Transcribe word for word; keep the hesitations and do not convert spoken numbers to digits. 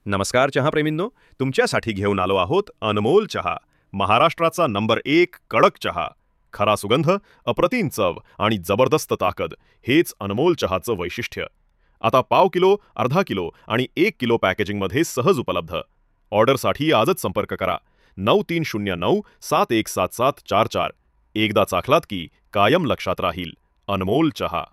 नमस्कार चहाप्रेमींनो, तुमच्यासाठी घेऊन आलो आहोत अनमोल चहा. महाराष्ट्राचा नंबर एक कडक चहा. खरा सुगंध, अप्रतिम चव आणि जबरदस्त ताकद हेच अनमोल चहाचं वैशिष्ट्य. आता पाव किलो, अर्धा किलो आणि एक किलो पॅकेजिंगमध्ये सहज उपलब्ध. ऑर्डरसाठी आजच संपर्क करा नऊ तीन शून्य नऊ सात एक सात सात चार चार. एकदा चाखलात की कायम लक्षात राहील. अनमोल चहा.